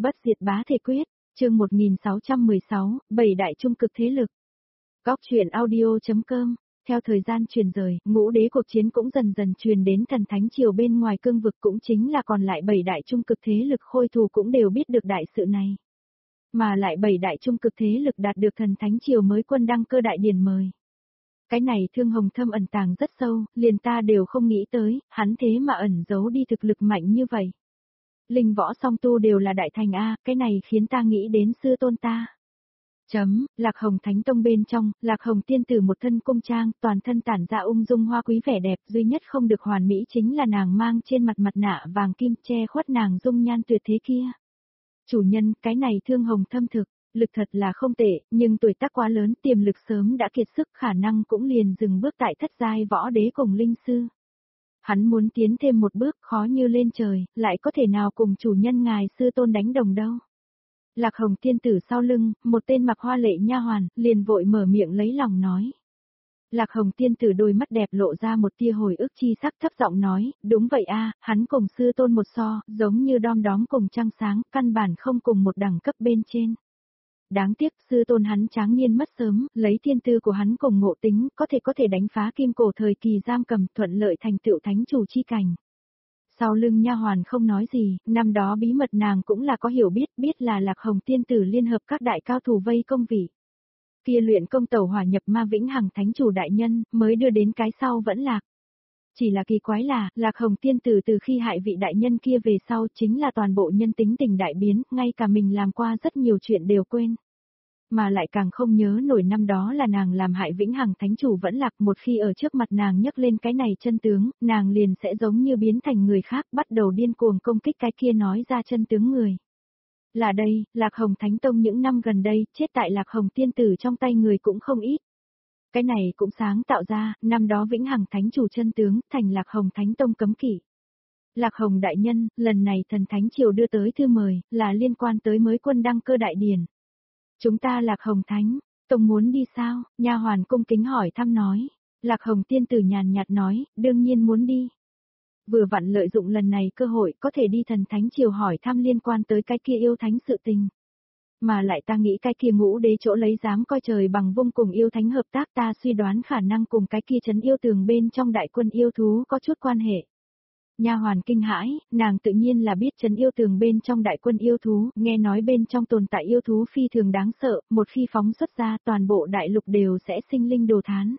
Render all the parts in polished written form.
Bất diệt bá thể quyết, chương 1616, bảy đại trung cực thế lực. Góc truyện audio.com. Theo thời gian truyền rời, ngũ đế cuộc chiến cũng dần dần truyền đến thần thánh triều bên ngoài cương vực, cũng chính là còn lại bảy đại trung cực thế lực khôi thù cũng đều biết được đại sự này. Mà lại bảy đại trung cực thế lực đạt được thần thánh triều mới quân đăng cơ đại điển mời. Cái này Thương Hồng Thâm ẩn tàng rất sâu, liền ta đều không nghĩ tới, hắn thế mà ẩn giấu đi thực lực mạnh như vậy. Linh võ song tu đều là đại thành A, cái này khiến ta nghĩ đến sư tôn ta. Lạc Hồng Thánh Tông bên trong, Lạc Hồng tiên tử một thân cung trang, toàn thân tản ra ung dung hoa quý vẻ đẹp, duy nhất không được hoàn mỹ chính là nàng mang trên mặt mặt nạ vàng kim che khuất nàng dung nhan tuyệt thế kia. Chủ nhân, cái này Thương Hồng Thâm thực, lực thật là không tệ, nhưng tuổi tác quá lớn, tiềm lực sớm đã kiệt sức, khả năng cũng liền dừng bước tại thất giai võ đế cùng linh sư. Hắn muốn tiến thêm một bước, khó như lên trời, lại có thể nào cùng chủ nhân ngài sư tôn đánh đồng đâu. Lạc Hồng tiên tử sau lưng, một tên mặc hoa lệ nha hoàn, liền vội mở miệng lấy lòng nói. Lạc Hồng tiên tử đôi mắt đẹp lộ ra một tia hồi ức chi sắc, thấp giọng nói, đúng vậy a, hắn cùng sư tôn một so, giống như đom đóm cùng trăng sáng, căn bản không cùng một đẳng cấp bên trên. Đáng tiếc sư tôn hắn tráng niên mất sớm, lấy thiên tư của hắn cùng ngộ tính, có thể đánh phá kim cổ thời kỳ giam cầm, thuận lợi thành tựu thánh chủ chi cảnh. Sau lưng nha hoàn không nói gì, năm đó bí mật nàng cũng là có hiểu biết là Lạc Hồng tiên tử liên hợp các đại cao thủ vây công vị. Kia luyện công tẩu hỏa nhập ma vĩnh hằng thánh chủ đại nhân, mới đưa đến cái sau vẫn lạc. Chỉ là kỳ quái là, Lạc Hồng tiên tử từ khi hại vị đại nhân kia về sau chính là toàn bộ nhân tính tình đại biến, ngay cả mình làm qua rất nhiều chuyện đều quên. Mà lại càng không nhớ nổi năm đó là nàng làm hại vĩnh hằng thánh chủ vẫn lạc, một khi ở trước mặt nàng nhấc lên cái này chân tướng, nàng liền sẽ giống như biến thành người khác, bắt đầu điên cuồng công kích cái kia nói ra chân tướng người. Là đây, Lạc Hồng Thánh Tông những năm gần đây, chết tại Lạc Hồng tiên tử trong tay người cũng không ít. Cái này cũng sáng tạo ra, năm đó vĩnh hằng thánh chủ chân tướng, thành Lạc Hồng Thánh Tông cấm kỵ. Lạc Hồng đại nhân, lần này thần thánh triều đưa tới thư mời, là liên quan tới mới quân đăng cơ đại điển. Chúng ta Lạc Hồng Thánh Tông muốn đi sao? Nha hoàn cung kính hỏi thăm nói. Lạc Hồng tiên tử nhàn nhạt nói, đương nhiên muốn đi. Vừa vặn lợi dụng lần này cơ hội có thể đi thần thánh triều hỏi thăm liên quan tới cái kia yêu thánh sự tình. Mà lại ta nghĩ cái kia ngũ đế chỗ lấy dám coi trời bằng vung cùng yêu thánh hợp tác, ta suy đoán khả năng cùng cái kia trấn yêu tường bên trong đại quân yêu thú có chút quan hệ. Nha hoàn kinh hãi, nàng tự nhiên là biết trấn yêu tường bên trong đại quân yêu thú, nghe nói bên trong tồn tại yêu thú phi thường đáng sợ, một khi phóng xuất ra toàn bộ đại lục đều sẽ sinh linh đồ thán.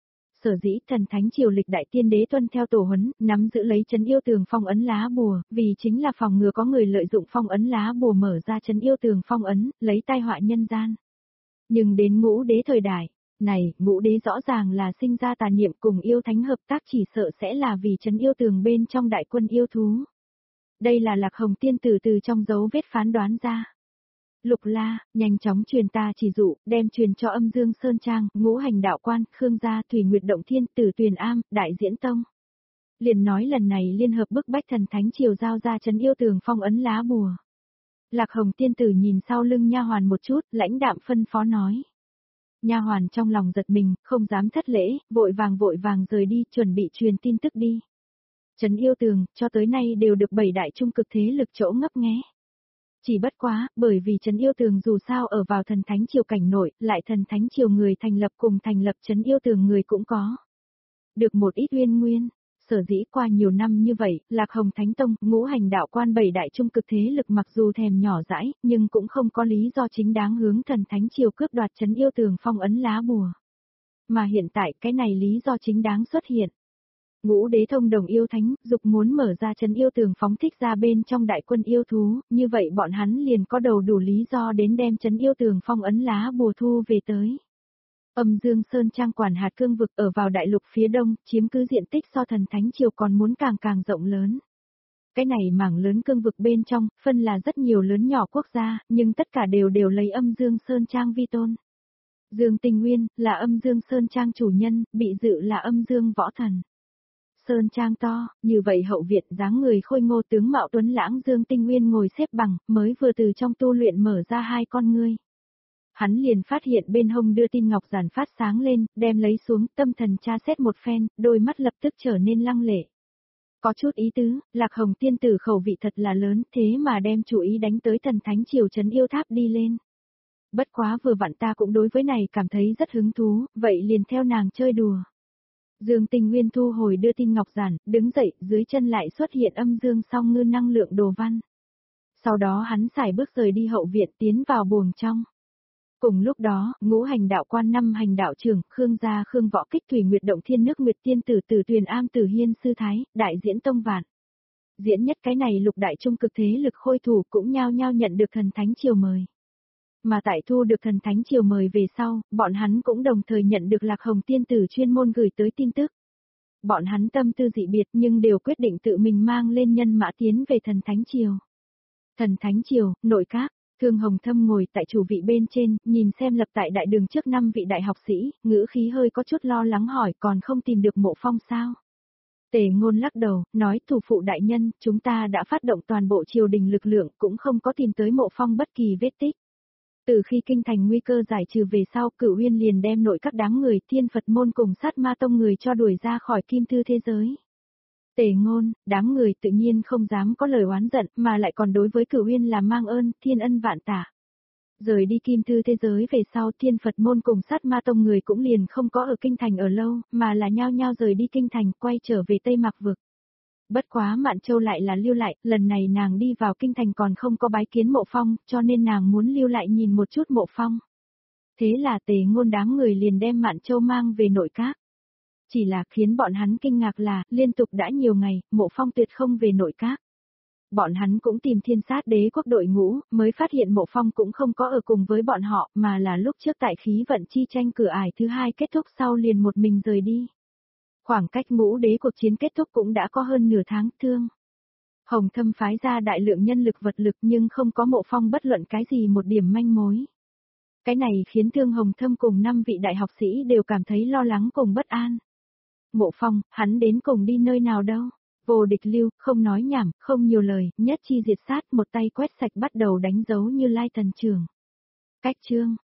Sở dĩ thần thánh triều lịch đại tiên đế tuân theo tổ huấn, nắm giữ lấy trấn yêu tường phong ấn lá bùa, vì chính là phòng ngừa có người lợi dụng phong ấn lá bùa mở ra trấn yêu tường phong ấn, lấy tai họa nhân gian. Nhưng đến ngũ đế thời đại này, ngũ đế rõ ràng là sinh ra tà niệm, cùng yêu thánh hợp tác chỉ sợ sẽ là vì trấn yêu tường bên trong đại quân yêu thú. Đây là Lạc Hồng tiên tử từ trong dấu vết phán đoán ra. Lục La, nhanh chóng truyền ta chỉ dụ, đem truyền cho Âm Dương Sơn Trang, Ngũ Hành Đạo Quan, Khương Gia, Thủy Nguyệt Động Thiên, Tử Tuyền Am, Đại Diễn Tông. Liền nói lần này liên hợp bức bách thần thánh triều giao ra trấn yêu tường phong ấn lá bùa. Lạc Hồng tiên tử nhìn sau lưng nha hoàn một chút, lãnh đạm phân phó nói. Nha hoàn trong lòng giật mình, không dám thất lễ, vội vàng rời đi, chuẩn bị truyền tin tức đi. Trấn yêu tường, cho tới nay đều được bảy đại trung cực thế lực chỗ ngấp nghé. Chỉ bất quá, bởi vì trấn yêu tường dù sao ở vào thần thánh triều cảnh nội, lại thần thánh triều người thành lập cùng thành lập trấn yêu tường người cũng có. Được một ít uyên nguyên, sở dĩ qua nhiều năm như vậy, Lạc Hồng Thánh Tông, Ngũ Hành Đạo Quan bảy đại trung cực thế lực mặc dù thèm nhỏ dãi, nhưng cũng không có lý do chính đáng hướng thần thánh triều cướp đoạt trấn yêu tường phong ấn lá bùa. Mà hiện tại cái này lý do chính đáng xuất hiện. Ngũ đế thông đồng yêu thánh, dục muốn mở ra trấn yêu tường phóng thích ra bên trong đại quân yêu thú, như vậy bọn hắn liền có đầu đủ lý do đến đem trấn yêu tường phong ấn lá bùa thu về tới. Âm Dương Sơn Trang quản hạt cương vực ở vào đại lục phía đông, chiếm cứ diện tích so thần thánh triều còn muốn càng rộng lớn. Cái này mảng lớn cương vực bên trong, phân là rất nhiều lớn nhỏ quốc gia, nhưng tất cả đều lấy Âm Dương Sơn Trang vi tôn. Dương Tinh Nguyên, là Âm Dương Sơn Trang chủ nhân, bị dự là Âm Dương Võ Thần. Sơn Trang to, như vậy hậu viện dáng người khôi ngô tướng mạo tuấn lãng Dương Tinh Nguyên ngồi xếp bằng, mới vừa từ trong tu luyện mở ra hai con ngươi. Hắn liền phát hiện bên hông đưa tin ngọc giản phát sáng lên, đem lấy xuống, tâm thần tra xét một phen, đôi mắt lập tức trở nên lăng lệ. Có chút ý tứ, Lạc Hồng tiên tử khẩu vị thật là lớn, thế mà đem chủ ý đánh tới thần thánh triều trấn yêu tháp đi lên. Bất quá vừa vặn ta cũng đối với này cảm thấy rất hứng thú, vậy liền theo nàng chơi đùa. Dương Tình Nguyên thu hồi đưa tin ngọc giản, đứng dậy, dưới chân lại xuất hiện âm dương song ngư năng lượng đồ văn. Sau đó hắn xài bước rời đi hậu viện tiến vào buồng trong. Cùng lúc đó, ngũ hành đạo quan năm hành đạo trưởng, Khương gia Khương Võ Kích Thủy Nguyệt Động Thiên Nước Nguyệt Tiên Tử Tử Tuyền Am Tử Hiên Sư Thái, đại diễn tông vạn. Diễn nhất cái này lục đại trung cực thế lực khôi thủ cũng nhao nhao nhận được thần thánh triều mời. Mà tại thu được thần thánh triều mời về sau, bọn hắn cũng đồng thời nhận được Lạc Hồng tiên tử chuyên môn gửi tới tin tức. Bọn hắn tâm tư dị biệt nhưng đều quyết định tự mình mang lên nhân mã tiến về thần thánh triều. Thần thánh triều, nội các, Thương Hồng Thâm ngồi tại chủ vị bên trên, nhìn xem lập tại đại đường trước 5 vị đại học sĩ, ngữ khí hơi có chút lo lắng hỏi còn không tìm được Mộ Phong sao. Tề Ngôn lắc đầu, nói thủ phụ đại nhân, chúng ta đã phát động toàn bộ triều đình lực lượng cũng không có tìm tới Mộ Phong bất kỳ vết tích. Từ khi kinh thành nguy cơ giải trừ về sau, Cửu Uyên liền đem nội các đám người Thiên Phật môn cùng Sát Ma tông người cho đuổi ra khỏi kim thư thế giới. Tề Ngôn, đám người tự nhiên không dám có lời oán giận, mà lại còn đối với Cửu Uyên là mang ơn, thiên ân vạn tạ. Rời đi kim thư thế giới về sau, Thiên Phật môn cùng Sát Ma tông người cũng liền không có ở kinh thành ở lâu, mà là nhao nhao rời đi kinh thành, quay trở về Tây Mạc vực. Bất quá Mạn Châu lại là lưu lại, lần này nàng đi vào kinh thành còn không có bái kiến Mộ Phong, cho nên nàng muốn lưu lại nhìn một chút Mộ Phong. Thế là Tề Ngôn đám người liền đem Mạn Châu mang về nội các. Chỉ là khiến bọn hắn kinh ngạc là, liên tục đã nhiều ngày, Mộ Phong tuyệt không về nội các. Bọn hắn cũng tìm Thiên Sát Đế quốc đội ngũ, mới phát hiện Mộ Phong cũng không có ở cùng với bọn họ, mà là lúc trước tại khí vận chi tranh cửa ải thứ 2 kết thúc sau liền một mình rời đi. Khoảng cách ngũ đế cuộc chiến kết thúc cũng đã có hơn nửa tháng. Thương Hồng Thâm phái ra đại lượng nhân lực vật lực nhưng không có Mộ Phong bất luận cái gì một điểm manh mối. Cái này khiến Thương Hồng Thâm cùng 5 vị đại học sĩ đều cảm thấy lo lắng cùng bất an. Mộ Phong, hắn đến cùng đi nơi nào đâu? Vô Địch Lưu, không nói nhảm, không nhiều lời, nhất chi diệt sát, một tay quét sạch bắt đầu đánh dấu Như Lai thần trưởng. Cách chương